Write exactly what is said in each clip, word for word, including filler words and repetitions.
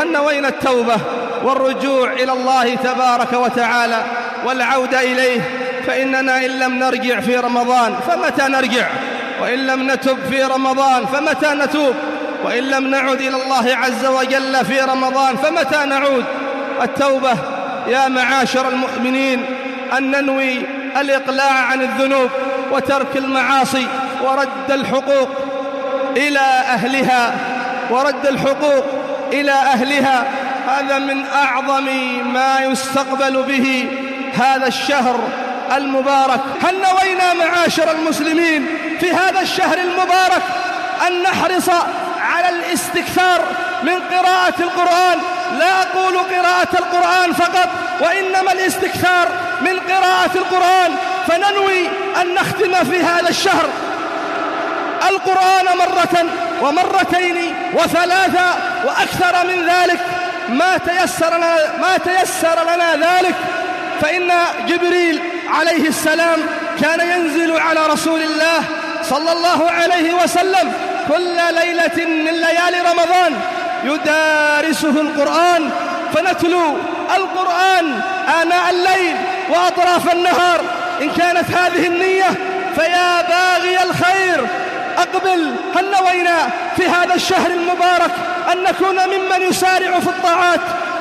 هل نوينا التوبة والرجوع إلى الله تبارك وتعالى والعودة إليه؟ فإننا إن لم نرجع في رمضان فمتى نرجع؟ وإن لم نتب في رمضان فمتى نتوب؟ وإن لم نعد إلى الله عز وجل في رمضان فمتى نعود؟ التوبة يا معاشر المؤمنين أن ننوي الإقلاع عن الذنوب وترك المعاصي ورد الحقوق إلى أهلها ورد الحقوق إلى أهلها. هذا من أعظم ما يستقبل به هذا الشهر المبارك. هل نوينا معاشر المسلمين في هذا الشهر المبارك أن نحرص على الاستكثار من قراءة القرآن؟ لا أقول قراءة القرآن فقط، وإنما الاستكثار من قراءة القرآن، فننوي أن نختم في هذا الشهر القرآن مرة ومرتين وثلاثة وأكثر من ذلك ما تيسر لنا, ما تيسر لنا ذلك. فإن جبريل عليه السلام كان ينزل على رسول الله صلى الله عليه وسلم كل ليلة من ليالي رمضان يدارسه القرآن، فنتلو القرآن آناء الليل وأطراف النهار. إن كانت هذه النية فيا باغي الخير أقبل. هل نوينا في هذا الشهر المبارك أن نكون ممن يسارع في الطاعات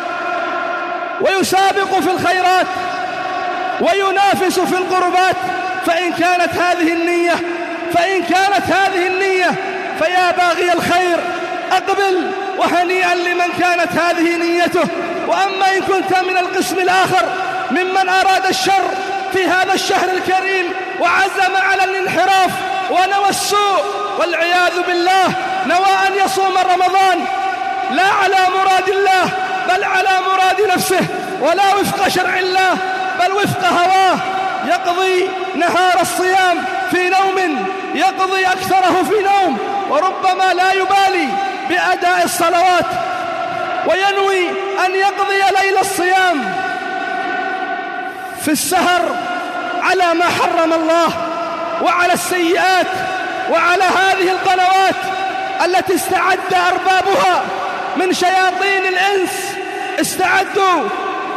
ويسابق في الخيرات وينافس في القربات؟ فإن كانت هذه النية فإن كانت هذه النية فيا باغي الخير أقبل، وهنيئا لمن كانت هذه نيته. وأما إن كنت من القسم الآخر ممن أراد الشر في هذا الشهر الكريم وعزم على الانحراف ونوى السوء والعياذ بالله، نوى أن يصوم رمضان لا على مراد الله بل على مراد نفسه، ولا وفق شرع الله بل وفق هواه، يقضي نهار الصيام في نوم، يقضي أكثره في نوم، وربما لا يبالي بأداء الصلوات، وينوي أن يقضي ليل الصيام في السهر على ما حرم الله وعلى السيئات وعلى هذه القنوات التي استعد أربابها من شياطين الإنس، استعدوا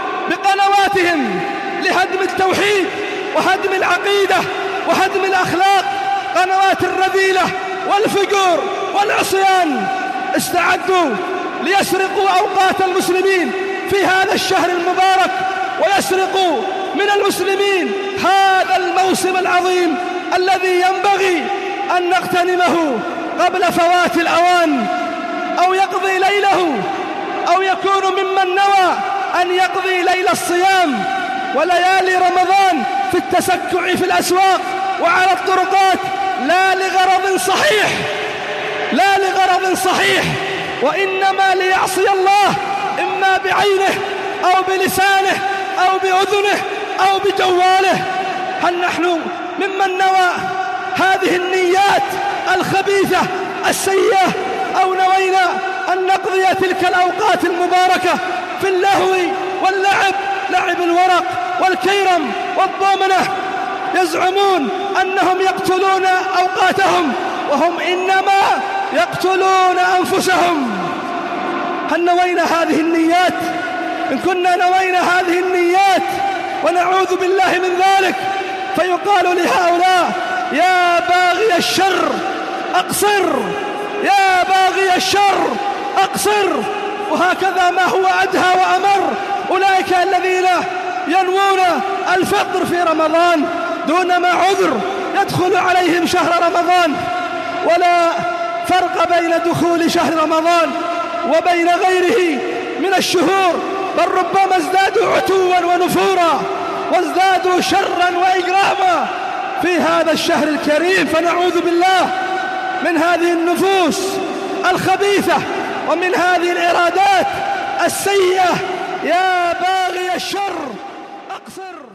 بقنواتهم لهدم التوحيد وهدم العقيدة وهدم الأخلاق، قنوات الرذيلة والفجور والعصيان. استعدوا ليسرقوا أوقات المسلمين في هذا الشهر المبارك، ويسرقوا من المسلمين هذا الموسم العظيم الذي ينبغي أن نغتنمه قبل فوات الأوان، أو يقضي ليله، أو يكون ممن نوى أن يقضي ليل الصيام وليالي رمضان في التسكع في الأسواق وعلى الطرقات، لا لغرض صحيح لا لغرض صحيح وإنما ليعصي الله، إما بعينه أو بلسانه أو بأذنه أو بجواله. هل نحن ممن نوى هذه النيات الخبيثة السيئة، أو نوينا أن نقضي تلك الأوقات المباركة في اللهو واللعب، لعب الورق والكيرم والضومنة؟ يزعمون أنهم يقتلون أوقاتهم وهم إنما يقتلون أنفسهم. هل نوينا هذه النيات؟ إن كنا نوينا هذه النيات ونعوذ بالله من ذلك، فيقال لهؤلاء يا باغي الشر أقصر، يا باغي الشر أقصر. وهكذا ما هو أدهى وأمر أولئك الذين ينوون الفطر في رمضان دون ما عذر يدخل عليهم شهر رمضان، ولا فرق بين دخول شهر رمضان وبين غيره من الشهور، بل ربما ازدادوا عتوا ونفورا وازدادوا شرا وإجراما في هذا الشهر الكريم. فنعوذ بالله من هذه النفوس الخبيثة ومن هذه الإرادات السيئة. يا باغي الشر أقصر.